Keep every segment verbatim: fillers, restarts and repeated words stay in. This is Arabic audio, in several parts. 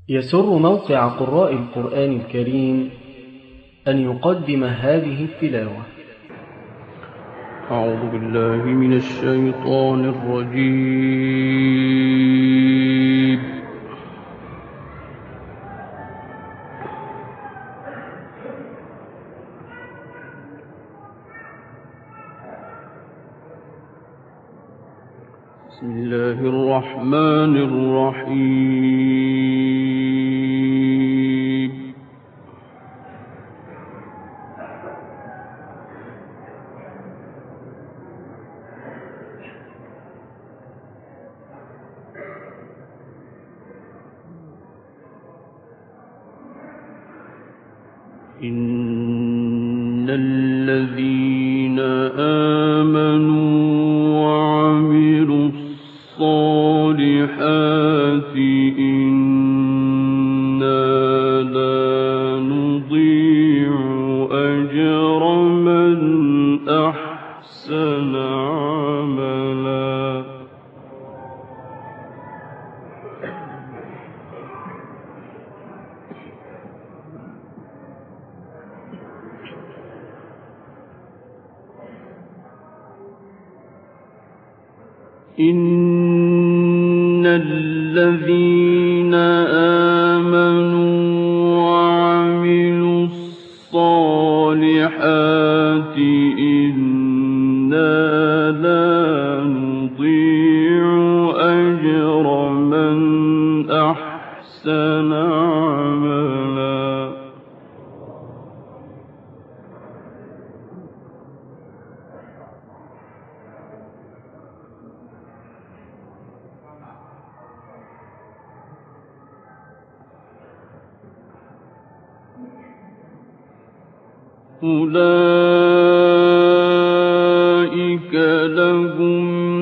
يسر موقع قراء القرآن الكريم أن يقدم هذه التلاوة. أعوذ بالله من الشيطان الرجيم. بسم الله الرحمن الرحيم. إن الذين آمنوا وعملوا الصالحات إنا لا نضيع أجر من أحسن عملا. إن الذين آمنوا وعملوا الصالحات إنا لا نضيع أجر من أحسن عملا. أولئك لهم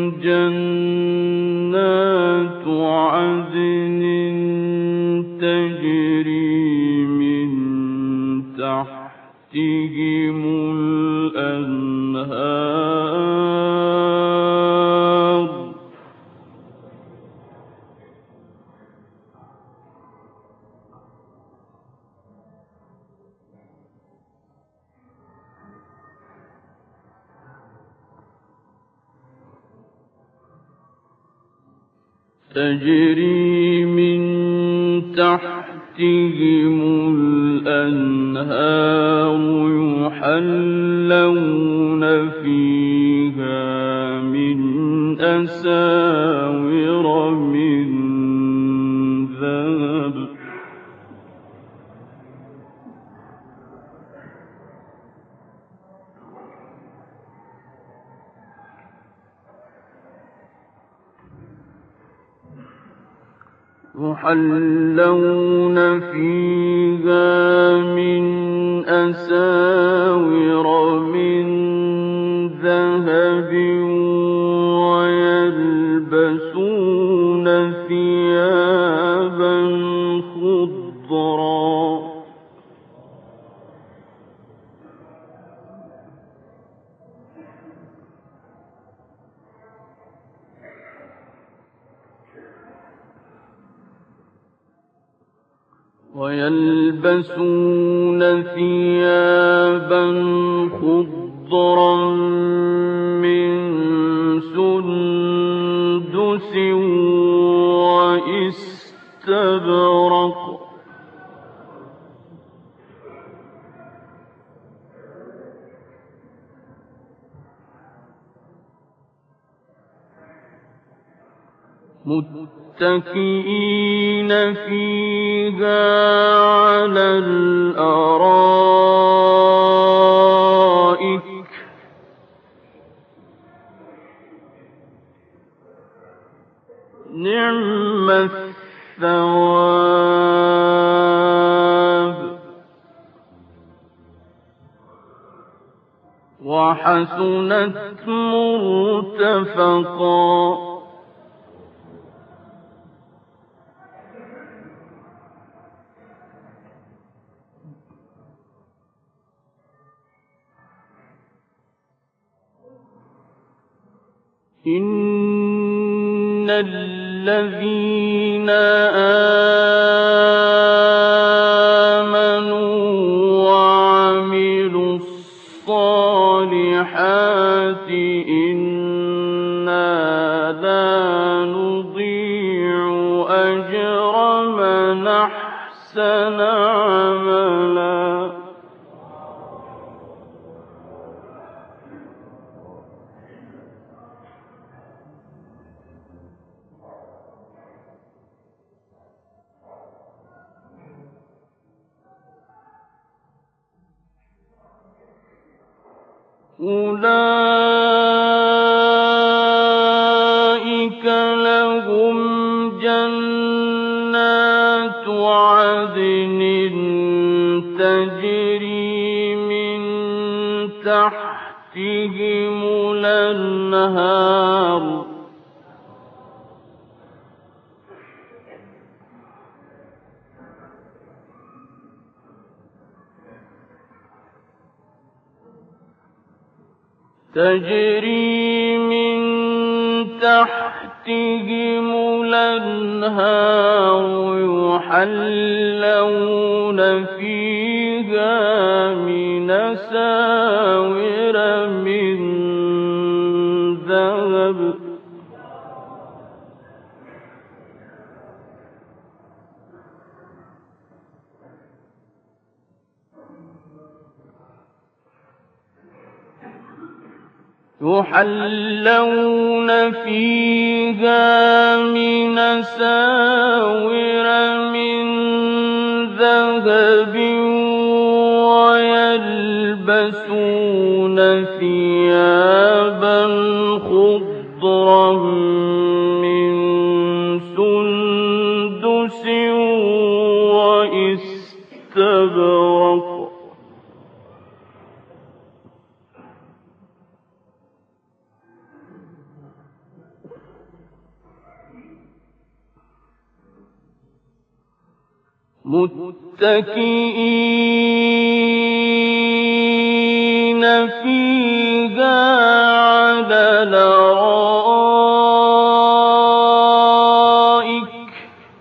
جنات عدن تجري من تحتهم الأنهار تجري من تحتهم الأنهار يحلون فيها من أساور من ذهب يحلون فيها من أساور من ذهب ويلبسون ثيابا خضرا ويلبسون ثيابا خضرا من سندس واستبرق متكئين فيها على الأرائك نعم الثواب وحسنت مرتفقا. إن الذين ومن أحسن عملا. أولئك لهم جنات عدن تجري من تحتهم الأنهار تجري من تحتهم الأنهار يحلون فيها من أساور من ذهب يحلون فيها من أساور من ذهب ويلبسون ثيابا خضرا من سندس واستبرق متكئين فيها على الأرائك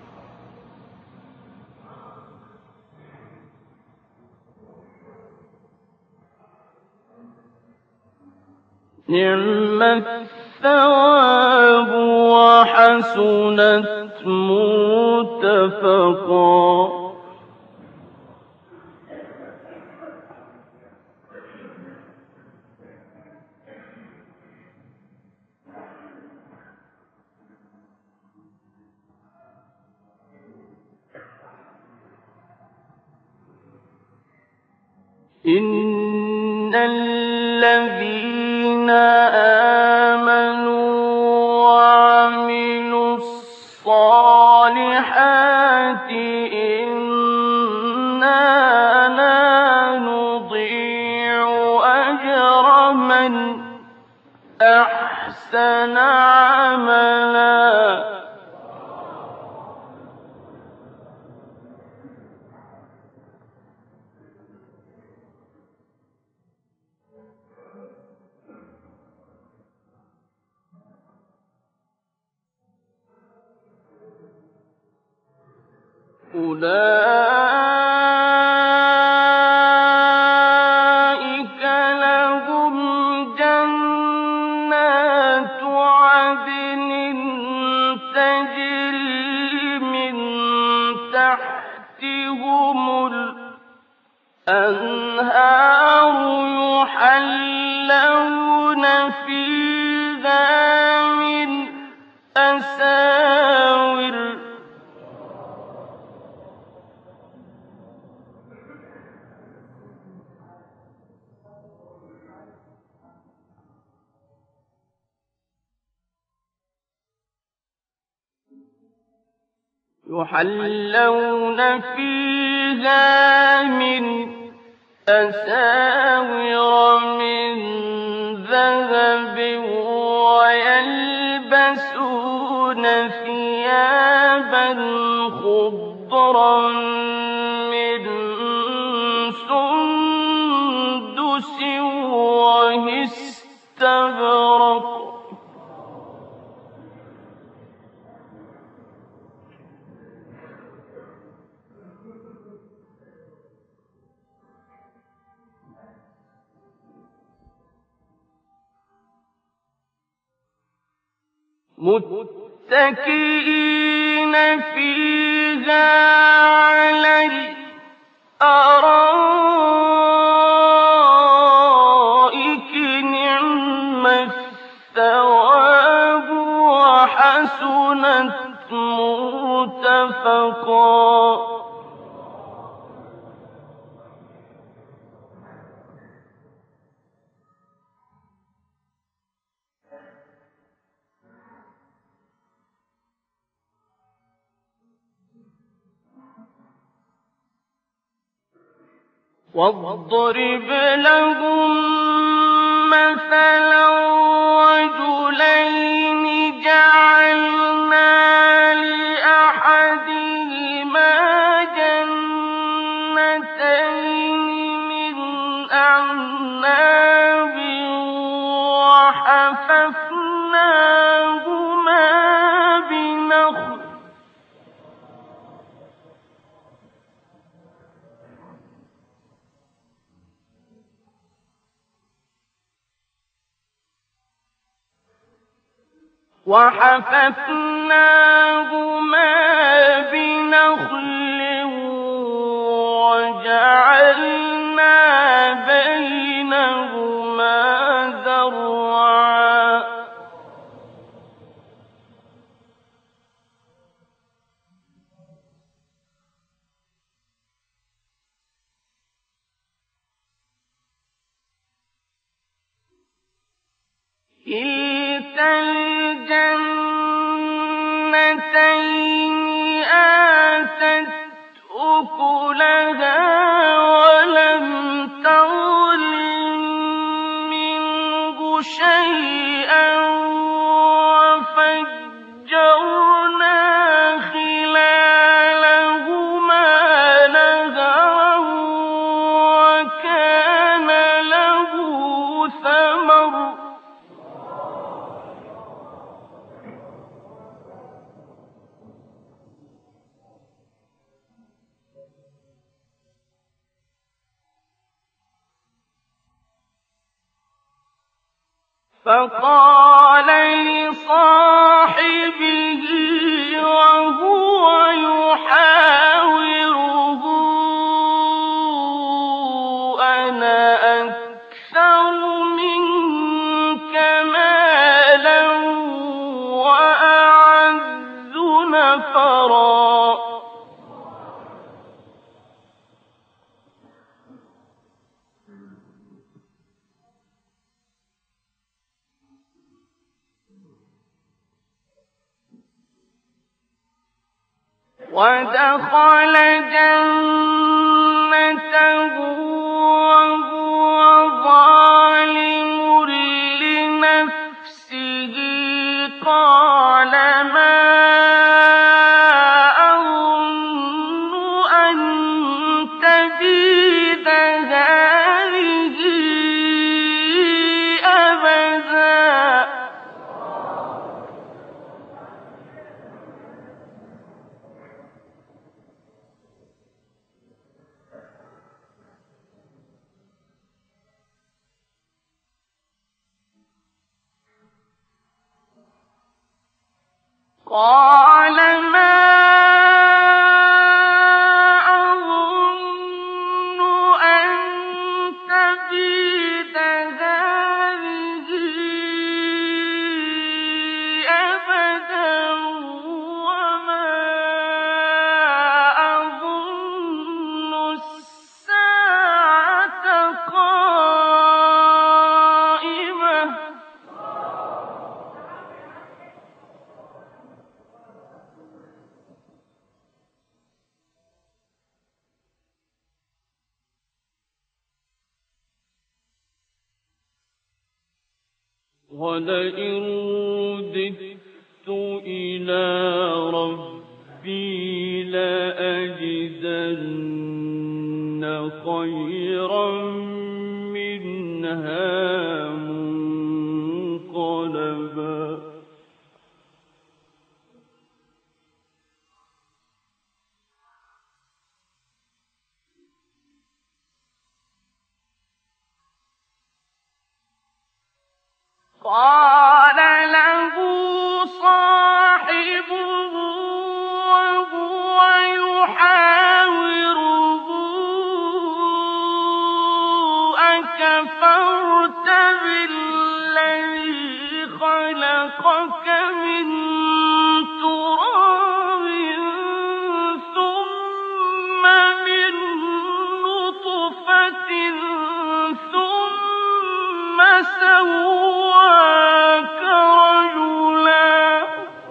نعم الثواب وحسنت مرتفقا. إن الذين آمنوا وعملوا الصالحات إنا لا نضيع أجر من أحسن عملا. أولئك لهم جنات عدن تجري من تحتهم الأنهار يحلون فيها من أساور يحلون فيها من أساور من ذهب ويلبسون ثيابا خضرا من سندس واستبرق متكئين فِيهَا عَلَى الْأَرَائِكِ نِعْمَ الثَّوَابُ وَحَسُنَتْ مُرْتَفَقًا. وَاضْرِبْ لَهُم مَّثَلًا رَّجُلَيْنِ جَعَلْنَا لِأَحَدِهِمَا جَنَّتَيْنِ مِنْ أَعْنَابٍ وَحَفَفْنَاهُمَا بِنَخْلٍ وَحَفَفْنَاهُمَا بِنَخْلٍ وَجَعَلْنَا بَيْنَهُمَا زَرْعًا. كِلْتَا الْجَنَّتَيْنِ آتَتْ أُكُلَهَا وَلَمْ تَظْلِم مِّنْهُ شَيْئًا وَفَجَّرْنَا خِلَالَهُمَا نَهَرًا وَكَانَ لَهُ ثَمَرٌ فَقَالَ لِصَاحِبِهِ وَهُوَ يُحَاوِرُهُ أَنَا أَكْثَرُ مِنكَ مَالًا وَأَعَزُّ نَفَرًا. وَدَخَلَ جَنَّتَهُ وَهُوَ ظَالِمٌ لِّنَفْسِهِ قَالَ مَا أَظُنُّ أَن تَبِيدَ هَٰذِهِ أَبَدًا. قَالَ مَا أَظُنُّ أَن تَبِيدَ هَٰذِهِ أَبَدًا وَمَا أَظُنُّ السَّاعَةَ قَائِمَةً وَلَئِن رُّدِدتُّ إِلَىٰ رَبِّي لَأَجِدَنَّ خَيْرًا مِّنْهَا مُنقَلَبًا. قَالَ لَهُ صَاحِبُهُ أكفرت بالذي خلقك من تراب ثم من نطفة ثم سواك رجلا.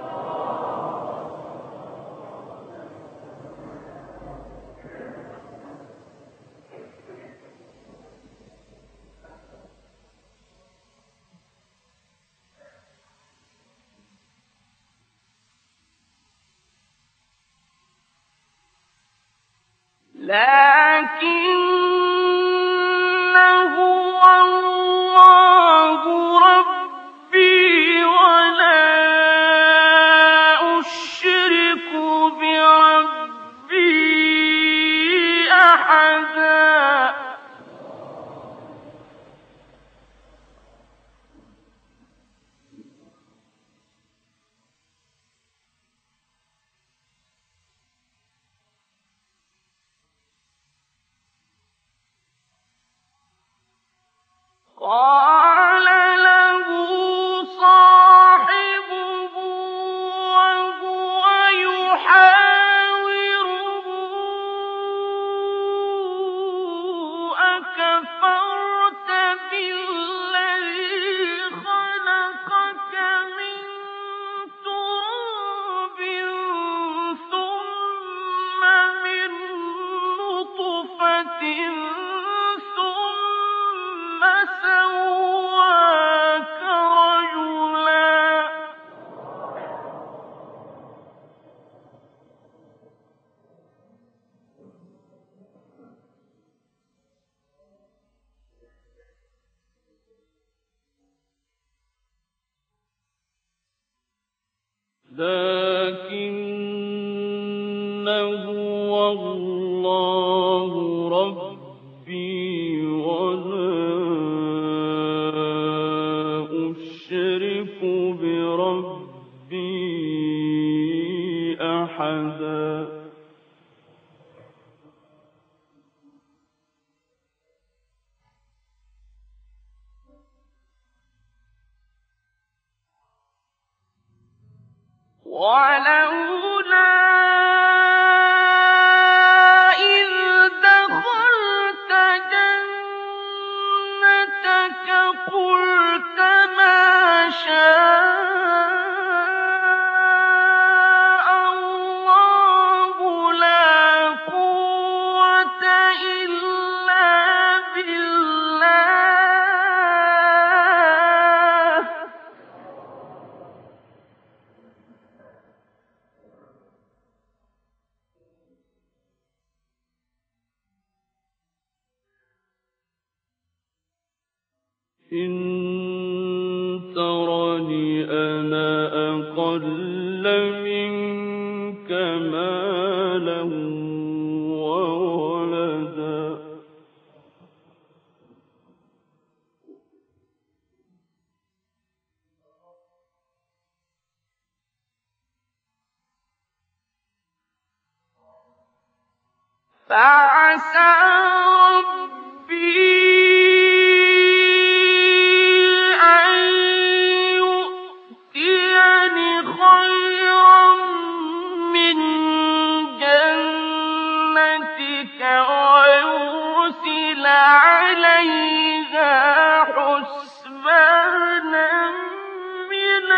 لكنه الله ربي ولا أشرك بربي أحدا. قال له صاحبه وهو يحاوره أكفرت بالذي خلقك من تراب ثم من نطفة ثم سواك رجلا. لكنه الله ربي ولا أشرك بربي أحدا. ولولا إذ دخلت جنتك قلت ما شاء الله لا قوة إلا بالله. إن ترني أنا أقل منك مالا وولدا فعسى ربي ويرسل عليها حسبانا من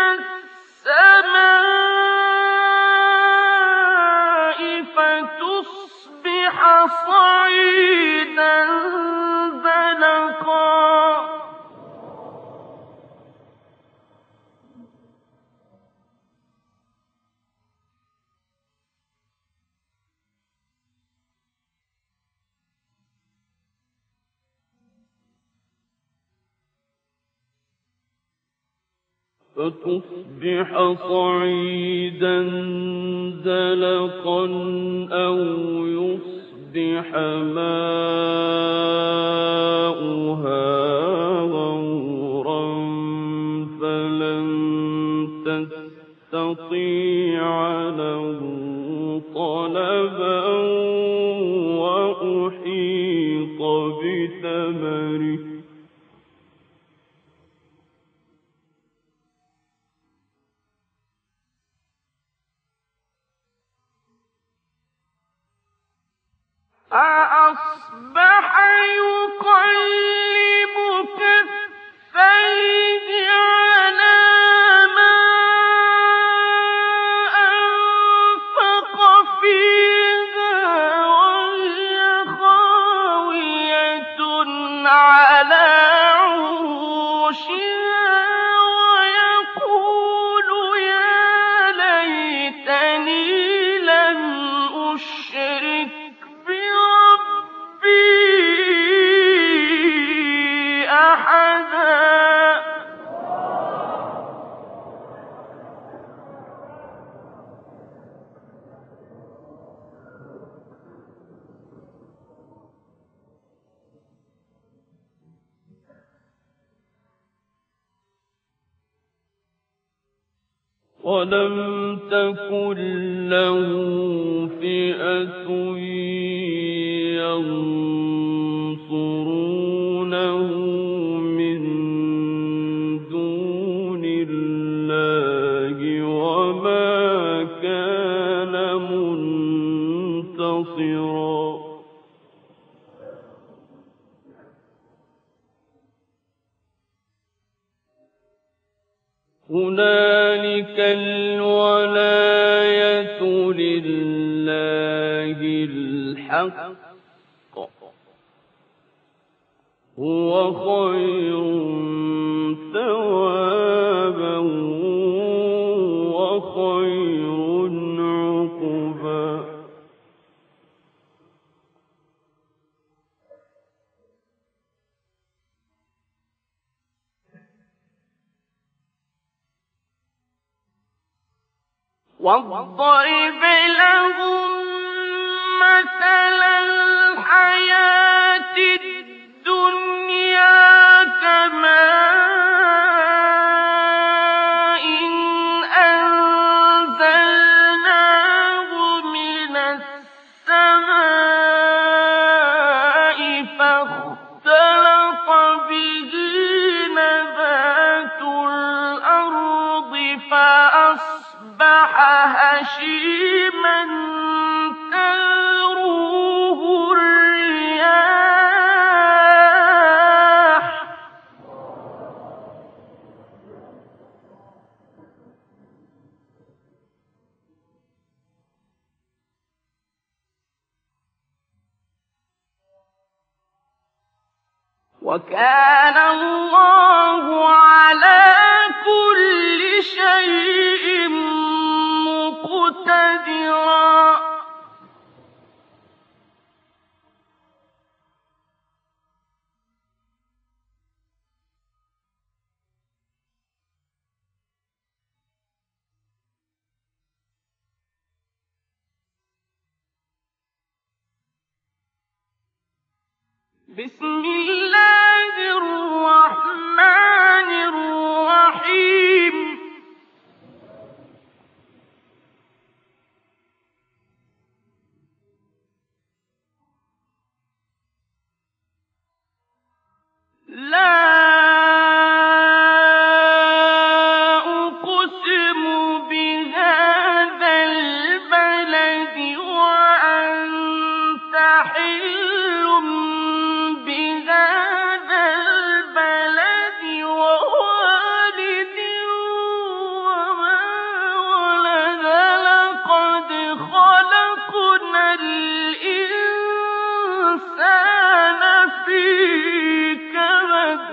السماء فتصبح صعيدا زلقا. فتصبح صعيدا زلقا أو يصبح ماؤها غورا فلن تستطيع له طلبا وأحيط بثمره فأصبح يقلب كفيه على ما أنفق فيها وهي خاوية على عروشها ويقول يا ليتني لم أشرك بربي أحدا. ولم تكن له فئة ينصرونه من دون الله وما كان منتصرا. هنالك الولاية لله الحق هو خير ثوابا وخير عقبا. واضرب لهم مثل الحياة الدنيا كماء أنزلناه من السماء فاختلط به نبات الأرض فأصبح هشيما تذروه الرياح. وكان الله على كل شيء مقتدرا. بسم الله الرحمن الرحيم. لا أقسم بهذا البلد وأنت حل بهذا البلد ووالد وما ولد. لقد خلقنا الإنسان في كبد.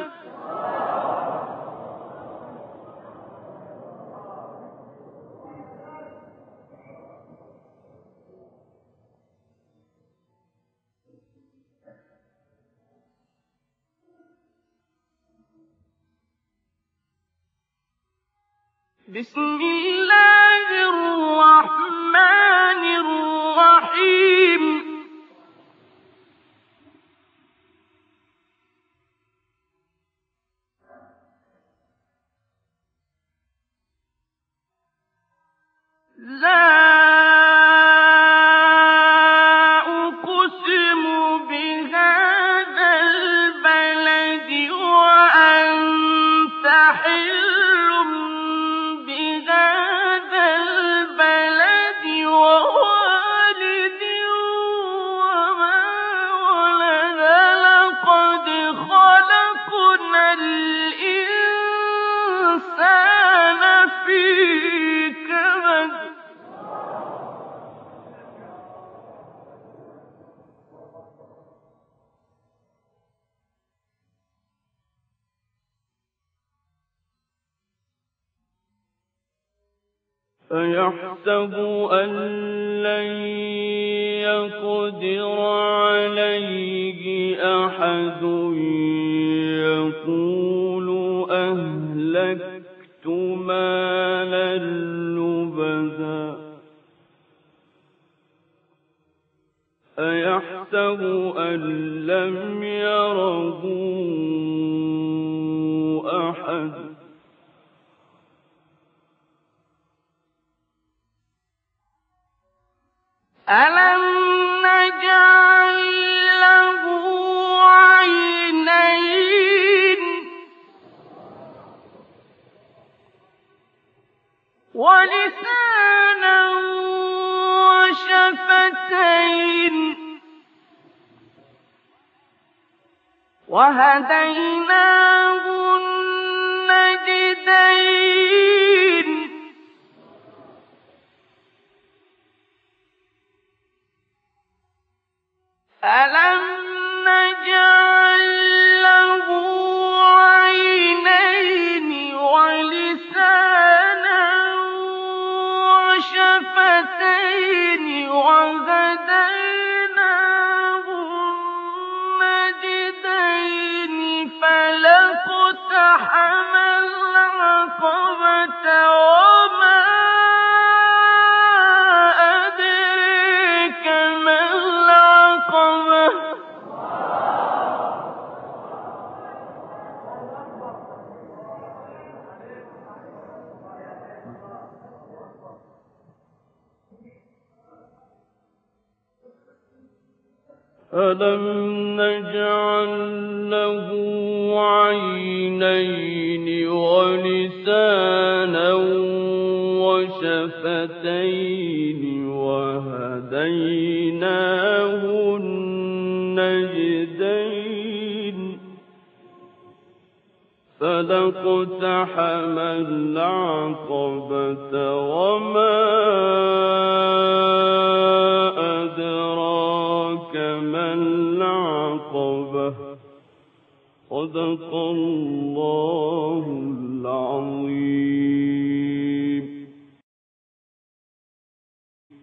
بسم الله الرحمن الرحيم. لا أقسم بهذا البلد وأنت حل بهذا أيحسب أن لن يقدر عليه أحد يقول أهلكت مالا لبدا أيحسب أن لم يره أحد ألم نجعل له عينين ولسانا وشفتين وهديناه النجدين ألم نجعل له عينين ولسانا وشفتين وهديناه النجدين فلاقتحم العقبة وما أدريك ما العقبة ألم نجعل له عينين ولسانا وشفتين وهديناه النجدين فلاقتحم العقبة وما أدراك ما العقبة صدق الله